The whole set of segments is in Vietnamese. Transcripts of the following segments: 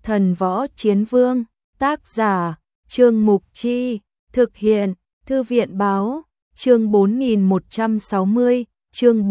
Thần Võ Chiến Vương, tác giả, Trương Mục Chi, thực hiện, Thư viện Báo, chương 4160, chương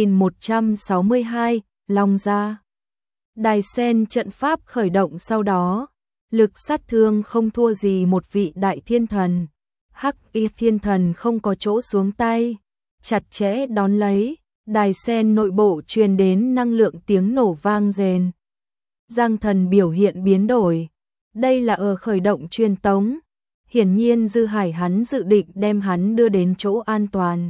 4162, Long Gia. Đài sen trận pháp khởi động sau đó, lực sát thương không thua gì một vị đại thiên thần. Hắc Y thiên thần không có chỗ xuống tay, chặt chẽ đón lấy, đài sen nội bộ truyền đến năng lượng tiếng nổ vang rền. Giang Thần biểu hiện biến đổi, đây là ở khởi động truyền tống, hiển nhiên Dư Hải hắn dự định đem hắn đưa đến chỗ an toàn.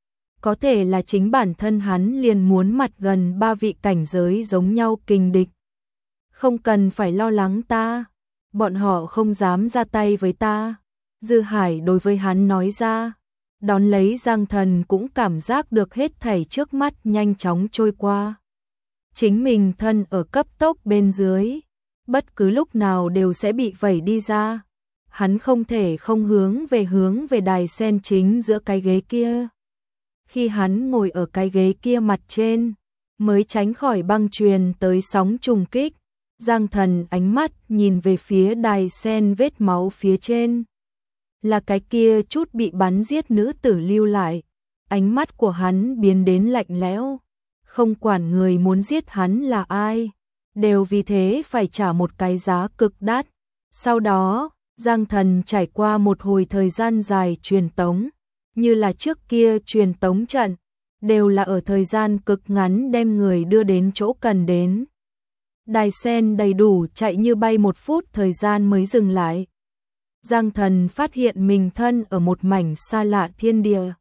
Có thể là chính bản thân hắn liền muốn mặt gần ba vị cảnh giới giống nhau kình địch. Không cần phải lo lắng ta, bọn họ không dám ra tay với ta. Dư Hải đối với hắn nói ra, đón lấy Giang Thần cũng cảm giác được hết thảy trước mắt nhanh chóng trôi qua. Chính mình thân ở cấp tốc bên dưới, bất cứ lúc nào đều sẽ bị vẩy đi ra. Hắn không thể không hướng về đài sen chính giữa cái ghế kia. Khi hắn ngồi ở cái ghế kia mặt trên, mới tránh khỏi băng truyền tới sóng trùng kích. Giang Thần ánh mắt nhìn về phía đài sen vết máu phía trên. Là cái kia chút bị bắn giết nữ tử lưu lại. Ánh mắt của hắn biến đến lạnh lẽo. Không quản người muốn giết hắn là ai, đều vì thế phải trả một cái giá cực đắt. Sau đó, Giang Thần trải qua một hồi thời gian dài truyền tống, như là trước kia truyền tống trận, đều là ở thời gian cực ngắn đem người đưa đến chỗ cần đến. Đài sen đầy đủ chạy như bay 1 phút thời gian mới dừng lại. Giang Thần phát hiện mình thân ở một mảnh xa lạ thiên địa.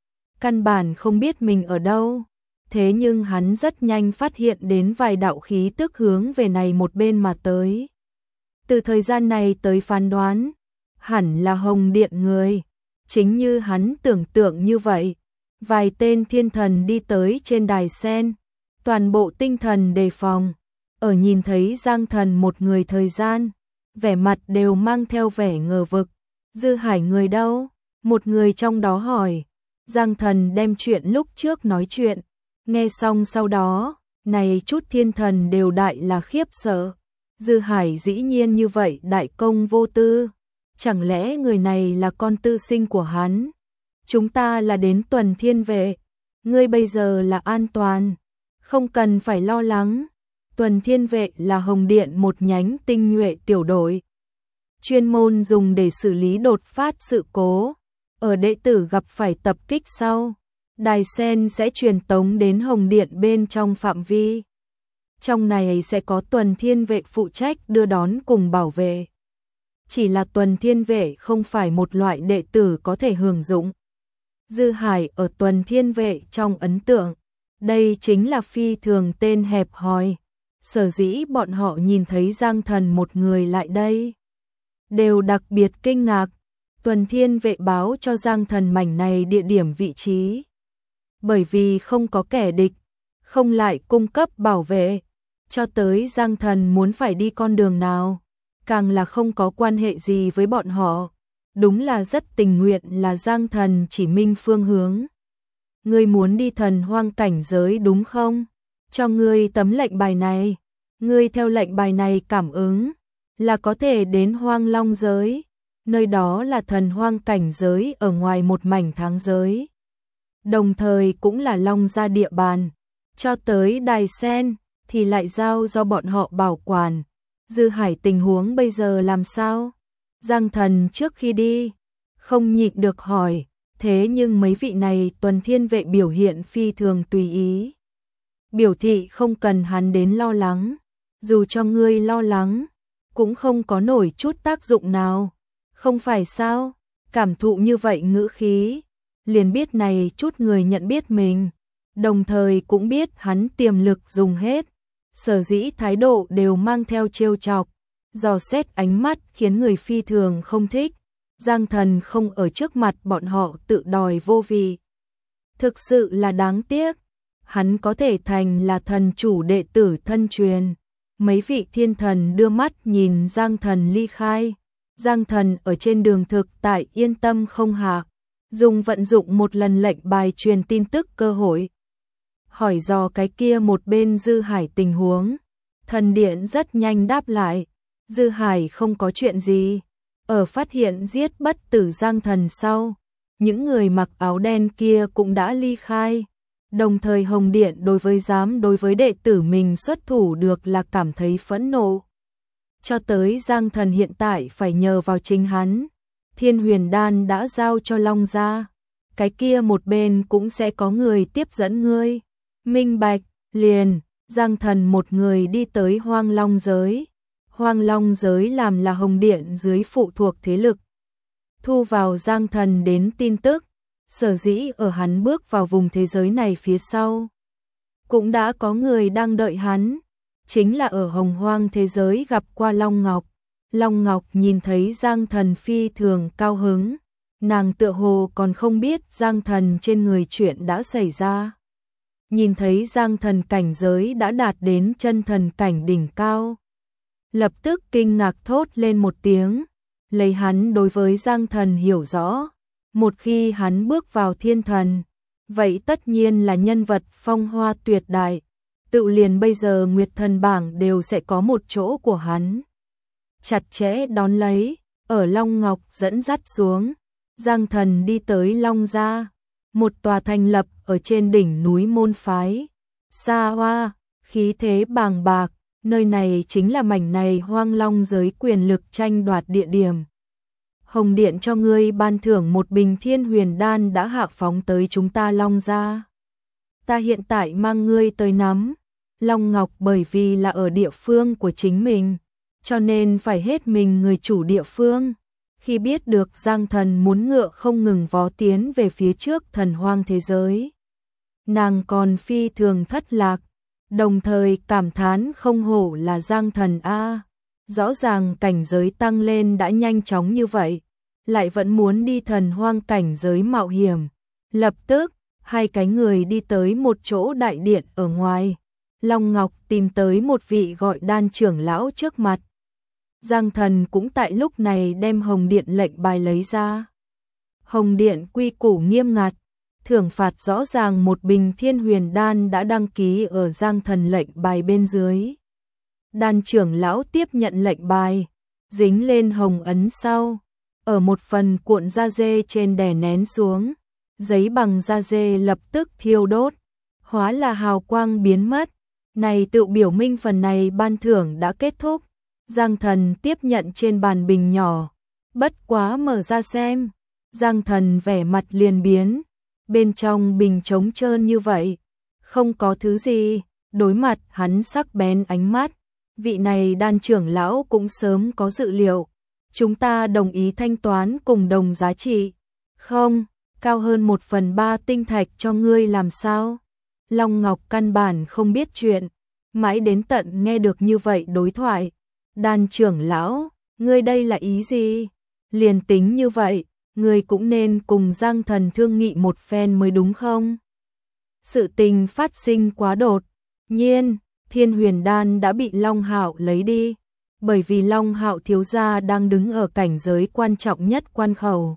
Căn bản không biết mình ở đâu, thế nhưng hắn rất nhanh phát hiện đến vài đạo khí tức hướng về này một bên mà tới. Từ thời gian này tới phán đoán, hẳn là Hồng Điện người. Chính như hắn tưởng tượng như vậy, vài tên thiên thần đi tới trên đài sen, toàn bộ tinh thần đề phòng, ở nhìn thấy Giang Thần một người thời gian, vẻ mặt đều mang theo vẻ ngờ vực. Dư Hải người đâu? Một người trong đó hỏi. Giang Thần đem chuyện lúc trước nói chuyện, nghe xong sau đó, này chút thiên thần đều đại là khiếp sợ. Dư Hải dĩ nhiên như vậy đại công vô tư. Chẳng lẽ người này là con tư sinh của hắn? Chúng ta là đến tuần thiên vệ. Ngươi bây giờ là an toàn. Không cần phải lo lắng. Tuần thiên vệ là Hồng Điện một nhánh tinh nhuệ tiểu đội. Chuyên môn dùng để xử lý đột phát sự cố. Ở đệ tử gặp phải tập kích sau, đài sen sẽ truyền tống đến Hồng Điện bên trong phạm vi. Trong này sẽ có tuần thiên vệ phụ trách đưa đón cùng bảo vệ. Chỉ là tuần thiên vệ không phải một loại đệ tử có thể hưởng dụng. Dư Hải ở tuần thiên vệ trong ấn tượng, đây chính là phi thường tên hẹp hòi. Sở dĩ bọn họ nhìn thấy Giang Thần một người lại đây, đều đặc biệt kinh ngạc. Tuần thiên vệ báo cho Giang Thần mảnh này địa điểm vị trí. Bởi vì không có kẻ địch, không lại cung cấp bảo vệ, cho tới Giang Thần muốn phải đi con đường nào, càng là không có quan hệ gì với bọn họ. Đúng là rất tình nguyện là Giang Thần chỉ minh phương hướng. Ngươi muốn đi thần hoang cảnh giới đúng không? Cho ngươi tấm lệnh bài này. Ngươi theo lệnh bài này cảm ứng, là có thể đến hoang long giới. Nơi đó là thần hoang cảnh giới ở ngoài một mảnh tháng giới. Đồng thời cũng là Long Gia địa bàn. Cho tới đài sen, thì lại giao do bọn họ bảo quản. Dư Hải tình huống bây giờ làm sao? Giang Thần trước khi đi, không nhịn được hỏi. Thế nhưng mấy vị này tuần thiên vệ biểu hiện phi thường tùy ý. Biểu thị không cần hắn đến lo lắng. Dù cho ngươi lo lắng, cũng không có nổi chút tác dụng nào. Không phải sao? Cảm thụ như vậy ngữ khí, liền biết này chút người nhận biết mình, đồng thời cũng biết hắn tiềm lực dùng hết. Sở dĩ thái độ đều mang theo trêu chọc, dò xét ánh mắt khiến người phi thường không thích. Giang Thần không ở trước mặt bọn họ tự đòi vô vị. Thực sự là đáng tiếc, hắn có thể thành là thần chủ đệ tử thân truyền. Mấy vị thiên thần đưa mắt nhìn Giang Thần ly khai. Giang Thần ở trên đường thực tại yên tâm không hạ, vận dụng một lần lệnh bài truyền tin tức cơ hội. Hỏi dò cái kia một bên Dư Hải tình huống, thần điện rất nhanh đáp lại, Dư Hải không có chuyện gì. Ở phát hiện giết bất tử Giang Thần sau, những người mặc áo đen kia cũng đã ly khai. Đồng thời Hồng Điện đối với đệ tử mình xuất thủ được là cảm thấy phẫn nộ. Cho tới Giang Thần hiện tại phải nhờ vào chính hắn. Thiên Huyền Đan đã giao cho Long gia, cái kia một bên cũng sẽ có người tiếp dẫn ngươi. Minh bạch, liền, Giang Thần một người đi tới Hoang Long giới. Hoang Long giới làm là Hồng Điện dưới phụ thuộc thế lực. Thu vào Giang Thần đến tin tức, sở dĩ ở hắn bước vào vùng thế giới này phía sau. Cũng đã có người đang đợi hắn, chính là ở Hồng Hoang thế giới gặp qua Long Ngọc. Long Ngọc nhìn thấy Giang Thần phi thường cao hứng, nàng tựa hồ còn không biết Giang Thần trên người chuyện đã xảy ra. Nhìn thấy Giang Thần cảnh giới đã đạt đến chân thần cảnh đỉnh cao, lập tức kinh ngạc thốt lên một tiếng, lấy hắn đối với Giang Thần hiểu rõ, một khi hắn bước vào thiên thần, vậy tất nhiên là nhân vật phong hoa tuyệt đại, tự liền bây giờ Nguyệt Thần bảng đều sẽ có một chỗ của hắn. Chặt chẽ đón lấy, ở Long Ngọc dẫn dắt xuống, Giang Thần đi tới Long gia, một tòa thành lập ở trên đỉnh núi môn phái. Xa hoa, khí thế bàng bạc, nơi này chính là mảnh này Hoang Long giới quyền lực tranh đoạt địa điểm. Hồng Điện cho ngươi ban thưởng một bình Thiên Huyền Đan đã hạ phóng tới chúng ta Long gia. Ta hiện tại mang ngươi tới nắm. Long Ngọc bởi vì là ở địa phương của chính mình, cho nên phải hết mình người chủ địa phương. Khi biết được Giang Thần muốn ngựa không ngừng vó tiến về phía trước thần hoang thế giới, nàng còn phi thường thất lạc, đồng thời cảm thán không hổ là Giang Thần a, rõ ràng cảnh giới tăng lên đã nhanh chóng như vậy, lại vẫn muốn đi thần hoang cảnh giới mạo hiểm. Lập tức, hai cái người đi tới một chỗ đại điện ở ngoài. Long Ngọc tìm tới một vị gọi Đan trưởng lão trước mặt. Giang Thần cũng tại lúc này đem Hồng Điện lệnh bài lấy ra. Hồng Điện quy củ nghiêm ngặt, thưởng phạt rõ ràng một bình Thiên Huyền Đan đã đăng ký ở Giang Thần lệnh bài bên dưới. Đan trưởng lão tiếp nhận lệnh bài, dính lên hồng ấn sau, ở một phần cuộn da dê trên đè nén xuống, giấy bằng da dê lập tức thiêu đốt, hóa là hào quang biến mất. Này tự biểu minh phần này ban thưởng đã kết thúc. Giang Thần tiếp nhận trên bàn bình nhỏ, bất quá mở ra xem, Giang Thần vẻ mặt liền biến, bên trong bình trống trơn như vậy, không có thứ gì. Đối mặt hắn sắc bén ánh mắt, vị này Đan trưởng lão cũng sớm có dự liệu. Chúng ta đồng ý thanh toán cùng đồng giá trị. Không, cao hơn 1/3 tinh thạch cho ngươi làm sao? Long Ngọc căn bản không biết chuyện, mãi đến tận nghe được như vậy đối thoại. Đan trưởng lão, ngươi đây là ý gì? Liền tính như vậy, ngươi cũng nên cùng Giang Thần thương nghị một phen mới đúng không? Sự tình phát sinh quá đột nhiên, Thiên Huyền Đan đã bị Long Hạo lấy đi, bởi vì Long Hạo thiếu gia đang đứng ở cảnh giới quan trọng nhất quan khẩu.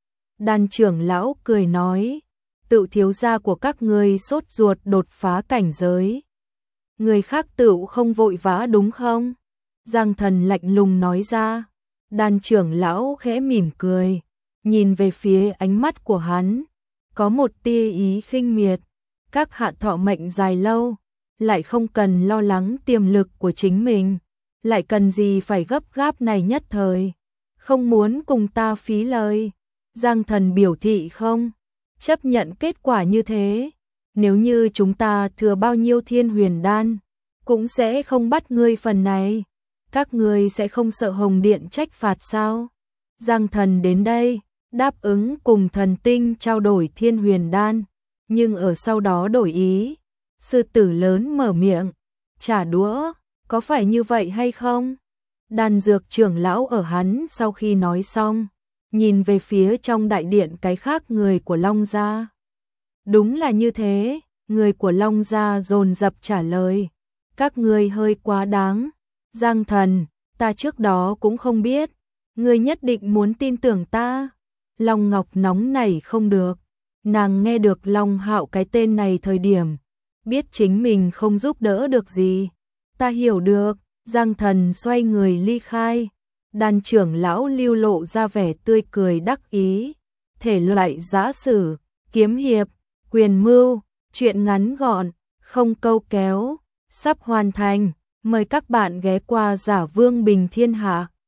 Đan trưởng lão cười nói, tự thiếu gia của các ngươi sốt ruột đột phá cảnh giới. Người khác tự không vội vã đúng không? Giang Thần lạnh lùng nói ra. Đan trưởng lão khẽ mỉm cười, nhìn về phía ánh mắt của hắn, có một tia ý khinh miệt. Các hạ thọ mệnh dài lâu, lại không cần lo lắng tiềm lực của chính mình, lại cần gì phải gấp gáp này nhất thời, không muốn cùng ta phí lời. Giang Thần biểu thị không chấp nhận kết quả như thế. Nếu như chúng ta thừa bao nhiêu Thiên Huyền Đan, cũng sẽ không bắt ngươi phần này. Các ngươi sẽ không sợ Hồng Điện trách phạt sao? Giang Thần đến đây, đáp ứng cùng thần tinh trao đổi Thiên Huyền Đan, nhưng ở sau đó đổi ý. Sư tử lớn mở miệng, trả đũa, có phải như vậy hay không? Đan dược trưởng lão ở hắn sau khi nói xong, nhìn về phía trong đại điện cái khác người của Long gia. Đúng là như thế, người của Long gia dồn dập trả lời. Các ngươi hơi quá đáng. Giang Thần, ta trước đó cũng không biết, ngươi nhất định muốn tin tưởng ta. Long Ngọc nóng nảy không được, nàng nghe được Long Hạo cái tên này thời điểm, biết chính mình không giúp đỡ được gì. Ta hiểu được, Giang Thần xoay người ly khai. Đàn trưởng lão Lưu lộ ra vẻ tươi cười đắc ý. Thể loại giã sử, kiếm hiệp, quyền mưu, truyện ngắn gọn, không câu kéo, sắp hoàn thành. Mời các bạn ghé qua Giả Vương Bình Thiên Hạ.